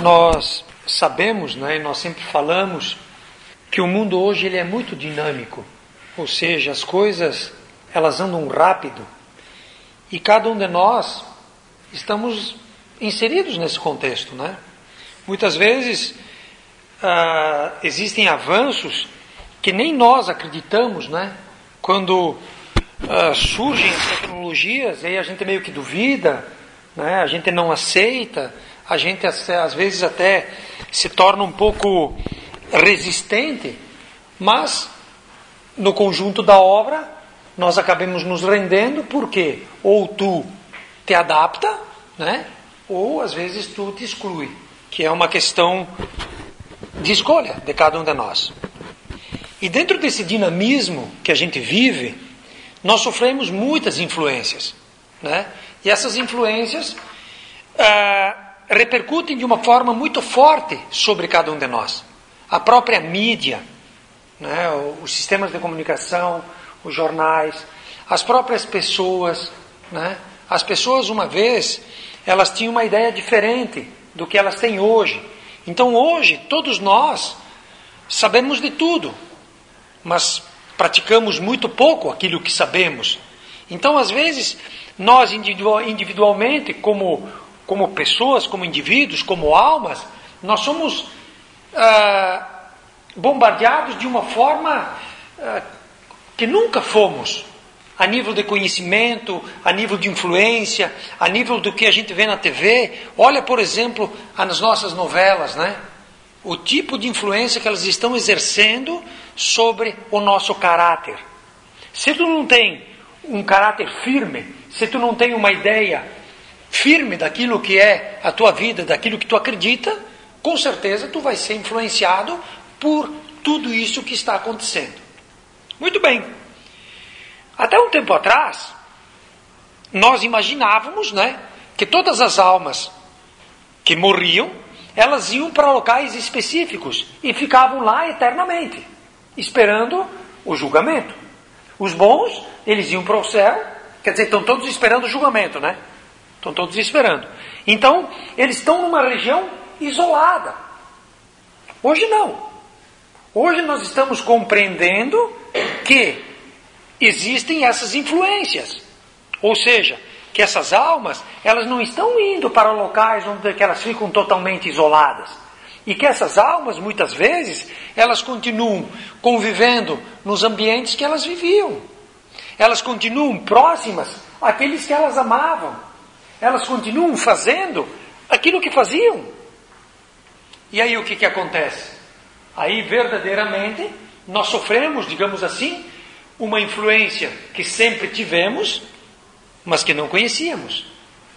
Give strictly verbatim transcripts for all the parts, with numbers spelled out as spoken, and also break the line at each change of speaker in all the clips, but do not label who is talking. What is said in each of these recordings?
Nós sabemos, né, nós sempre falamos que o mundo hoje ele é muito dinâmico, ou seja, as coisas elas andam rápido e cada um de nós estamos inseridos nesse contexto, né? Muitas vezes ah, existem avanços que nem nós acreditamos, né? Quando ah, surgem as tecnologias, aí a gente meio que duvida, né? A gente não aceita. A gente às vezes até se torna um pouco resistente, mas no conjunto da obra nós acabamos nos rendendo, porque ou tu te adapta, né? Ou às vezes tu te exclui, que é uma questão de escolha de cada um de nós. E dentro desse dinamismo que a gente vive, nós sofremos muitas influências, né? E essas influências ah, repercutem de uma forma muito forte sobre cada um de nós. A própria mídia, né, os sistemas de comunicação, os jornais, as próprias pessoas, né? As pessoas uma vez, elas tinham uma ideia diferente do que elas têm hoje. Então hoje, todos nós sabemos de tudo, mas praticamos muito pouco aquilo que sabemos. Então às vezes, nós individualmente, como como pessoas, como indivíduos, como almas, nós somos ah, bombardeados de uma forma ah, que nunca fomos, a nível de conhecimento, a nível de influência, a nível do que a gente vê na T V. Olha, por exemplo, as nossas novelas, né? O tipo de influência que elas estão exercendo sobre o nosso caráter. Se tu não tem um caráter firme, se tu não tem uma ideia firme daquilo que é a tua vida, daquilo que tu acredita, com certeza tu vai ser influenciado por tudo isso que está acontecendo. Muito bem. Até um tempo atrás, nós imaginávamos, né, que todas as almas que morriam, elas iam para locais específicos e ficavam lá eternamente, esperando o julgamento. Os bons, eles iam para o céu, quer dizer, estão todos esperando o julgamento, né? Estão todos esperando. Então, eles estão numa região isolada. Hoje não. Hoje nós estamos compreendendo que existem essas influências. Ou seja, que essas almas, elas não estão indo para locais onde que elas ficam totalmente isoladas. E que essas almas, muitas vezes, elas continuam convivendo nos ambientes que elas viviam. Elas continuam próximas àqueles que elas amavam. Elas continuam fazendo aquilo que faziam. E aí o que, que acontece? Aí verdadeiramente nós sofremos, digamos assim, uma influência que sempre tivemos, mas que não conhecíamos.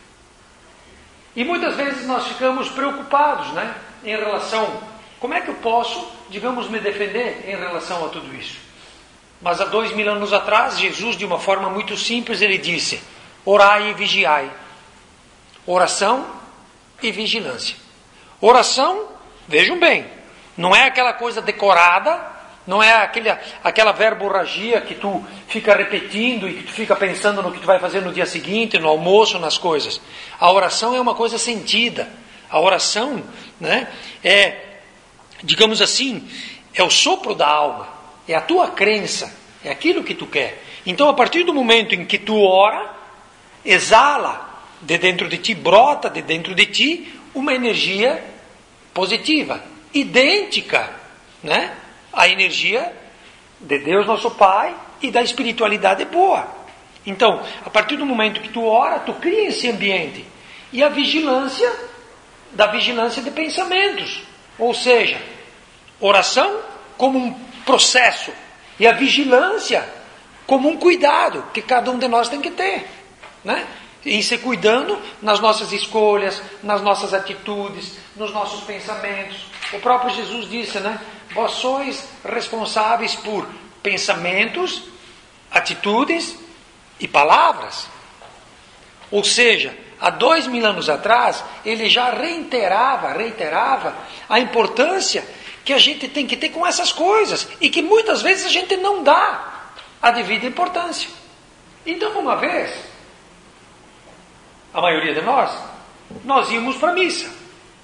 E muitas vezes nós ficamos preocupados, né, em relação, como é que eu posso, digamos, me defender em relação a tudo isso? Mas há dois mil anos atrás, Jesus, de uma forma muito simples, ele disse: orai e vigiai. Oração e vigilância. Oração, vejam bem, não é aquela coisa decorada, não é aquele, aquela verborragia que tu fica repetindo e que tu fica pensando no que tu vai fazer no dia seguinte, no almoço, nas coisas. A oração é uma coisa sentida. A oração, né, é, digamos assim, é o sopro da alma, é a tua crença, é aquilo que tu quer. Então, a partir do momento em que tu ora, exala de dentro de ti, brota de dentro de ti uma energia positiva, idêntica, né, à energia de Deus nosso Pai e da espiritualidade boa. Então, a partir do momento que tu ora, tu cria esse ambiente. E a vigilância, da vigilância de pensamentos. Ou seja, oração como um processo e a vigilância como um cuidado que cada um de nós tem que ter, né? Em se cuidando nas nossas escolhas, nas nossas atitudes, nos nossos pensamentos. O próprio Jesus disse, né? Vós sois responsáveis por pensamentos, atitudes e palavras. Ou seja, há dois mil anos atrás, ele já reiterava, reiterava a importância que a gente tem que ter com essas coisas e que muitas vezes a gente não dá a devida importância. Então, uma vez, a maioria de nós, nós íamos para a missa.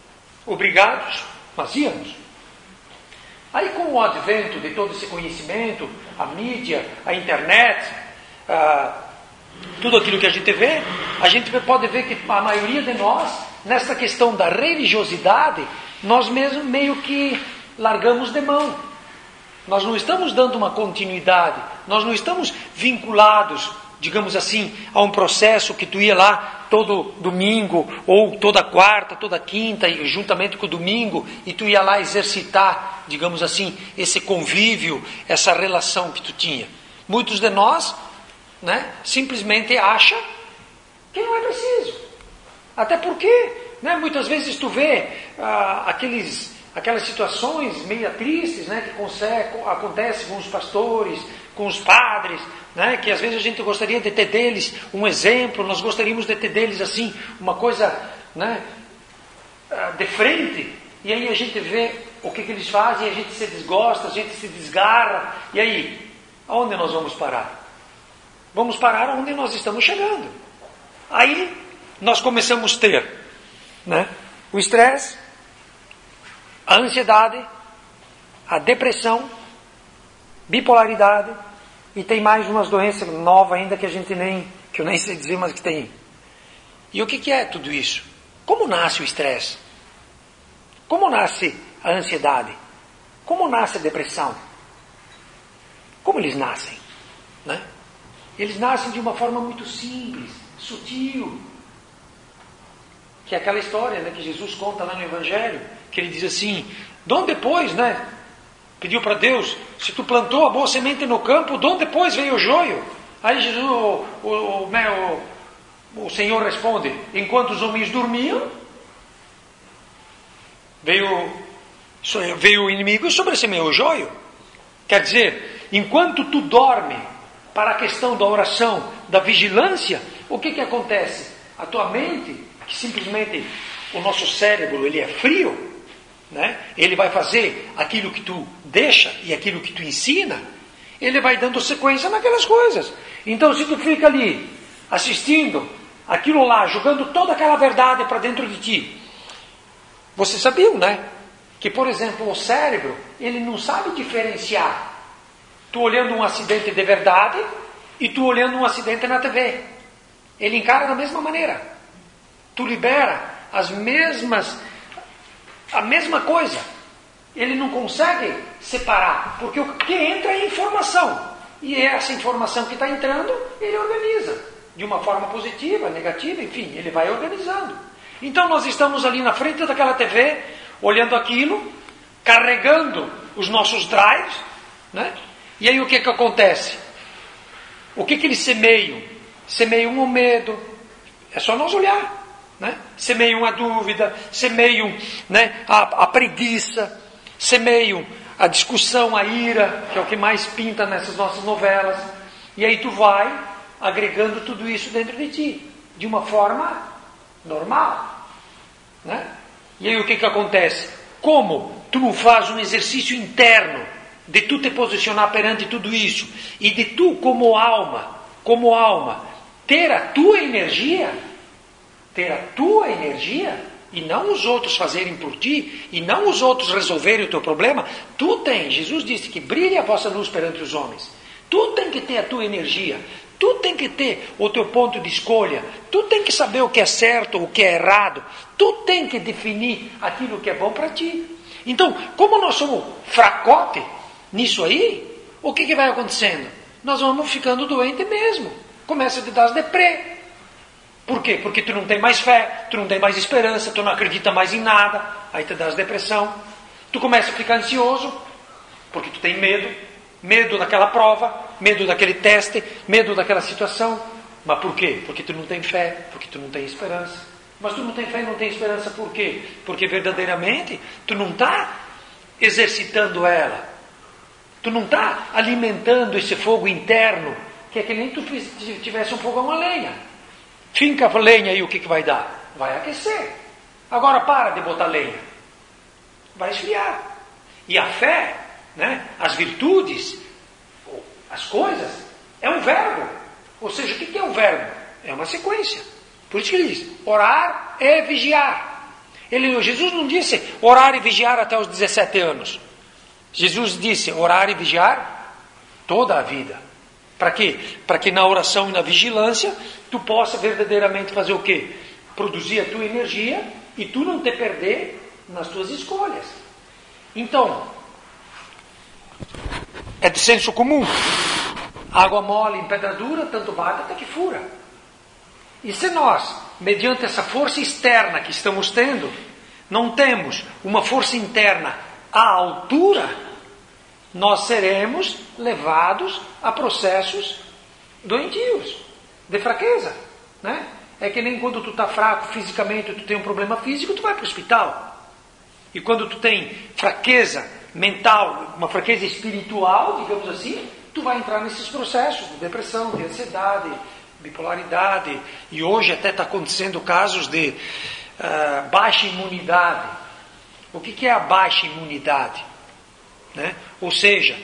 obrigados, mas íamos. Aí com o advento de todo esse conhecimento, a mídia, a internet, ah, tudo aquilo que a gente vê, a gente pode ver que a maioria de nós, nessa questão da religiosidade, nós mesmos meio que largamos de mão. Nós não estamos dando uma continuidade, nós não estamos vinculados, digamos assim, a um processo que tu ia lá todo domingo, ou toda quarta, toda quinta, e juntamente com o domingo, e tu ia lá exercitar, digamos assim, esse convívio, essa relação que tu tinha. Muitos de nós, né, simplesmente acham que não é preciso. Até porque, né, muitas vezes tu vê ah, aqueles... aquelas situações meio tristes, né, que acontecem com os pastores, com os padres, né, que às vezes a gente gostaria de ter deles um exemplo, nós gostaríamos de ter deles assim, uma coisa, né, de frente, e aí a gente vê o que, que eles fazem, a gente se desgosta, a gente se desgarra, e aí, aonde nós vamos parar? Vamos parar onde nós estamos chegando. Aí nós começamos a ter, né, o estresse, a ansiedade, a depressão, bipolaridade, e tem mais umas doenças novas ainda que a gente nem, que eu nem sei dizer, mas que tem. E o que, que é tudo isso? Como nasce o estresse? Como nasce a ansiedade? Como nasce a depressão? Como eles nascem? Né? Eles nascem de uma forma muito simples, sutil, que é aquela história, né, que Jesus conta lá no Evangelho, que ele diz assim, de onde depois, né, pediu para Deus, se tu plantou a boa semente no campo, de onde depois veio o joio? Aí Jesus, o, o, o, o, o Senhor responde, enquanto os homens dormiam, veio, veio o inimigo e sobressemeou o joio. Quer dizer, enquanto tu dorme, para a questão da oração, da vigilância, o que que acontece? A tua mente, que simplesmente o nosso cérebro ele é frio, né? Ele vai fazer aquilo que tu deixa e aquilo que tu ensina, ele vai dando sequência naquelas coisas. Então se tu fica ali assistindo aquilo lá, jogando toda aquela verdade para dentro de ti, você sabia, né? Que por exemplo o cérebro ele não sabe diferenciar tu olhando um acidente de verdade e tu olhando um acidente na T V. Ele encara da mesma maneira. Tu libera as mesmas, a mesma coisa. Ele não consegue separar, porque o que entra é informação. E essa informação que está entrando, ele organiza. De uma forma positiva, negativa, enfim, ele vai organizando. Então nós estamos ali na frente daquela T V, olhando aquilo, carregando os nossos drives, né? E aí o que que acontece? O que que eles semeiam? Semeiam o medo. É só nós olhar. Né? Semeiam a dúvida, semeiam, né, a, a preguiça, semeiam a discussão, a ira, que é o que mais pinta nessas nossas novelas. E aí tu vai agregando tudo isso dentro de ti, de uma forma normal. Né? E aí o que que acontece? Como tu não faz um exercício interno de tu te posicionar perante tudo isso, e de tu como alma, como alma, ter a tua energia, ter a tua energia, e não os outros fazerem por ti, e não os outros resolverem o teu problema, tu tens, Jesus disse que brilhe a vossa luz perante os homens, tu tem que ter a tua energia, tu tem que ter o teu ponto de escolha, tu tem que saber o que é certo, o que é errado, tu tem que definir aquilo que é bom para ti. Então, como nós somos fracote nisso aí, o que, que vai acontecendo? Nós vamos ficando doentes mesmo, começa a te dar as deprê. Por quê? Porque tu não tem mais fé, tu não tem mais esperança, tu não acredita mais em nada, aí te dá depressão. Tu começa a ficar ansioso, porque tu tem medo, medo daquela prova, medo daquele teste, medo daquela situação. Mas por quê? Porque tu não tem fé, porque tu não tem esperança. Mas tu não tem fé e não tem esperança por quê? Porque verdadeiramente tu não está exercitando ela. Tu não está alimentando esse fogo interno, que é que nem tu tivesse um fogão a lenha. Finca a lenha e o que, que vai dar? Vai aquecer. Agora para de botar lenha. Vai esfriar. E a fé, né, as virtudes, as coisas, é um verbo. Ou seja, o que é um verbo? É uma sequência. Por isso que ele diz, orar é vigiar. Ele, Jesus não disse orar e vigiar até os dezessete anos. Jesus disse orar e vigiar toda a vida. Para quê? Para que na oração e na vigilância tu possa verdadeiramente fazer o quê? Produzir a tua energia e tu não te perder nas tuas escolhas. Então, é de senso comum. Água mole em pedra dura, tanto bate até que fura. E se nós, mediante essa força externa que estamos tendo, não temos uma força interna à altura, nós seremos levados a processos doentios, de fraqueza, né? É que nem quando tu está fraco fisicamente, tu tem um problema físico, tu vai para o hospital. E quando tu tem fraqueza mental, uma fraqueza espiritual, digamos assim, tu vai entrar nesses processos de depressão, de ansiedade, bipolaridade. E hoje até está acontecendo casos de uh, baixa imunidade. O que, que é a baixa imunidade? Né? Ou seja,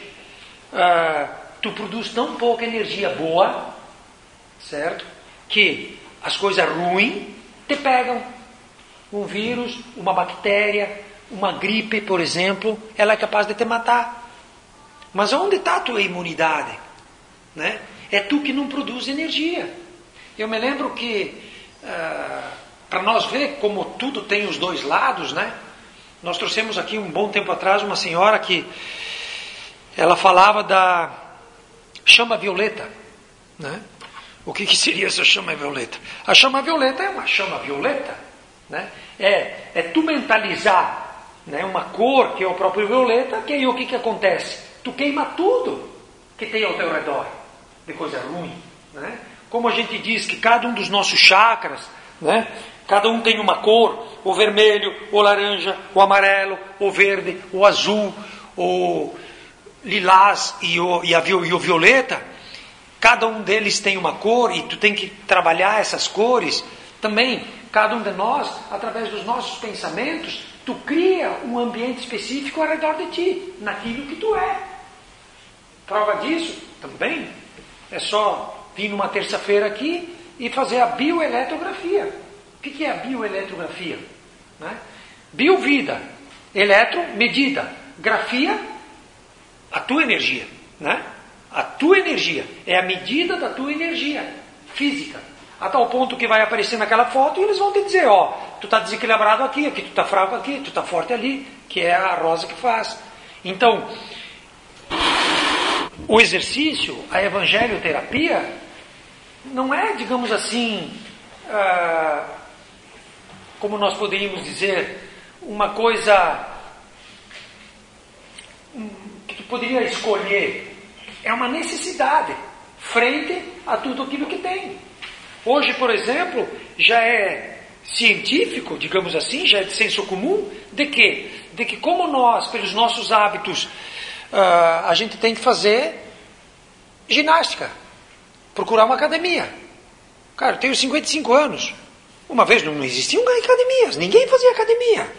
uh, tu produz tão pouca energia boa, certo? Que as coisas ruins te pegam. Um vírus, uma bactéria, uma gripe, por exemplo, ela é capaz de te matar. Mas onde está a tua imunidade? Né? É tu que não produz energia. Eu me lembro que, uh, para nós ver como tudo tem os dois lados, né? Nós trouxemos aqui um bom tempo atrás uma senhora que ela falava da chama violeta, né? O que, que seria essa chama violeta? A chama violeta é uma chama violeta, né? É, é tu mentalizar, né, uma cor que é o próprio violeta, que aí o que, que acontece? Tu queima tudo que tem ao teu redor de coisa ruim, né? Como a gente diz que cada um dos nossos chakras, né, cada um tem uma cor, o vermelho, o laranja, o amarelo, o verde, o azul, o lilás e o, e a, e o violeta. Cada um deles tem uma cor e tu tem que trabalhar essas cores. Também, cada um de nós, através dos nossos pensamentos, tu cria um ambiente específico ao redor de ti, naquilo que tu é. Prova disso também é só vir numa terça-feira aqui e fazer a bioeletrografia. O que é a bioeletrografia? Né? Bio, vida. Eletro, medida. Grafia, a tua energia. Né? A tua energia é a medida da tua energia física. A tal ponto que vai aparecer naquela foto e eles vão te dizer, ó, tu está desequilibrado aqui, aqui tu está fraco aqui, tu está forte ali, que é a rosa que faz. Então, o exercício, a evangelioterapia, não é, digamos assim, ah, como nós poderíamos dizer, uma coisa que tu poderia escolher. É uma necessidade frente a tudo aquilo que tem. Hoje, por exemplo, já é científico, digamos assim, já é de senso comum, de que, de que como nós, pelos nossos hábitos, uh, a gente tem que fazer ginástica, procurar uma academia. Cara, eu tenho cinquenta e cinco anos. Uma vez não existiam academias, ninguém fazia academia.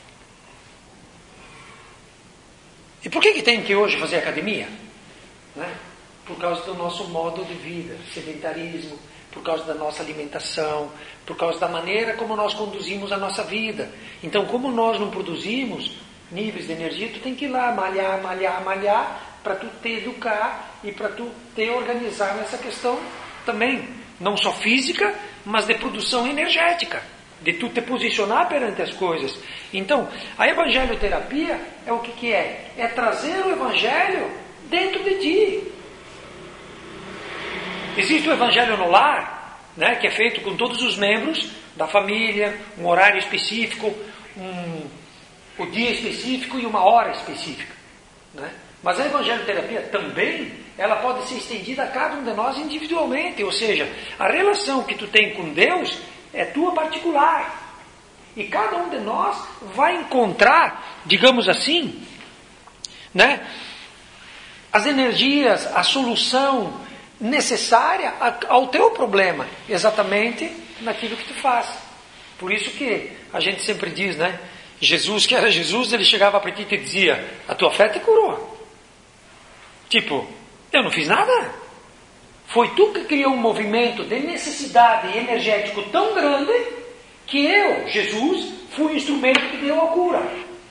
E por que, que tem que hoje fazer academia? Né? Por causa do nosso modo de vida, sedentarismo, por causa da nossa alimentação, por causa da maneira como nós conduzimos a nossa vida. Então, como nós não produzimos níveis de energia, tu tem que ir lá malhar, malhar, malhar, para tu te educar e para tu te organizar nessa questão também, não só física, mas de produção energética, de tu te posicionar perante as coisas. Então, a evangelioterapia é o que, que é? É trazer o evangelho dentro de ti. Existe o evangelho no lar, né, que é feito com todos os membros da família, um horário específico, um, o dia específico e uma hora específica. Né? Mas a evangelioterapia também, ela pode ser estendida a cada um de nós individualmente, ou seja, a relação que tu tem com Deus é tua particular. E cada um de nós vai encontrar, digamos assim, né, as energias, a solução necessária ao teu problema, exatamente naquilo que tu faz. Por isso que a gente sempre diz, né? Jesus, que era Jesus, ele chegava para ti e te dizia, a tua fé te curou. Tipo, eu não fiz nada. Foi tu que criou um movimento de necessidade energético tão grande que eu, Jesus, fui o instrumento que deu a cura.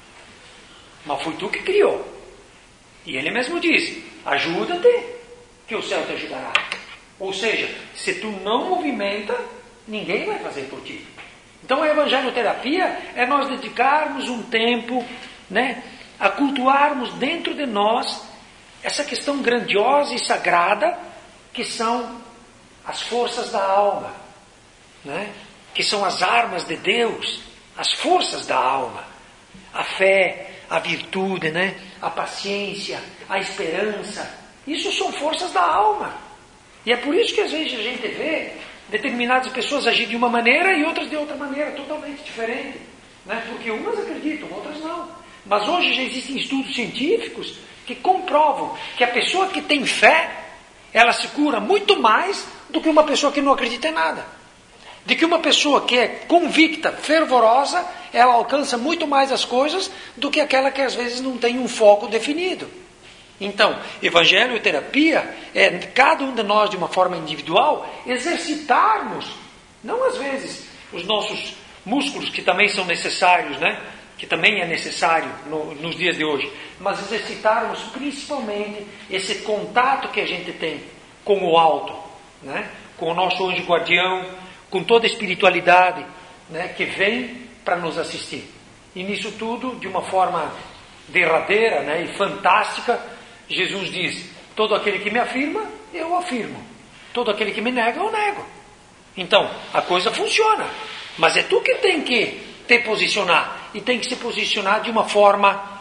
Mas foi tu que criou. E ele mesmo diz, ajuda-te, que o céu te ajudará. Ou seja, se tu não movimenta, ninguém vai fazer por ti. Então a evangelioterapia é nós dedicarmos um tempo, né, a cultuarmos dentro de nós essa questão grandiosa e sagrada que são as forças da alma, né? Que são as armas de Deus, as forças da alma, a fé, a virtude, né? A paciência, a esperança. Isso são forças da alma. E é por isso que às vezes a gente vê determinadas pessoas agir de uma maneira e outras de outra maneira, totalmente diferente, né? Porque umas acreditam, outras não. Mas hoje já existem estudos científicos que comprovam que a pessoa que tem fé, ela se cura muito mais do que uma pessoa que não acredita em nada. De que uma pessoa que é convicta, fervorosa, ela alcança muito mais as coisas do que aquela que às vezes não tem um foco definido. Então, evangelho e terapia é cada um de nós de uma forma individual exercitarmos, não às vezes os nossos músculos que também são necessários, né? Que também é necessário no, nos dias de hoje, mas exercitarmos principalmente esse contato que a gente tem com o alto, né? Com o nosso anjo guardião, com toda a espiritualidade, né? Que vem para nos assistir. E nisso tudo, de uma forma derradeira, né? E fantástica, Jesus diz, todo aquele que me afirma, eu afirmo. Todo aquele que me nega, eu nego. Então, a coisa funciona. Mas é tu que tem que te posicionar. E tem que se posicionar de uma forma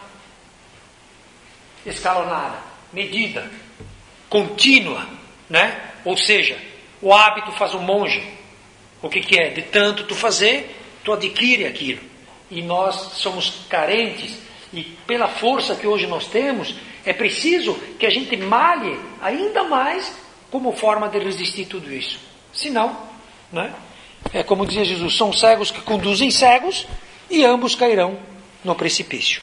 escalonada, medida, contínua, né? Ou seja, o hábito faz o monge. O que, que é? De tanto tu fazer, tu adquire aquilo. E nós somos carentes. E pela força que hoje nós temos, é preciso que a gente malhe ainda mais como forma de resistir tudo isso. Senão, né? É como dizia Jesus, são cegos que conduzem cegos e ambos cairão no precipício.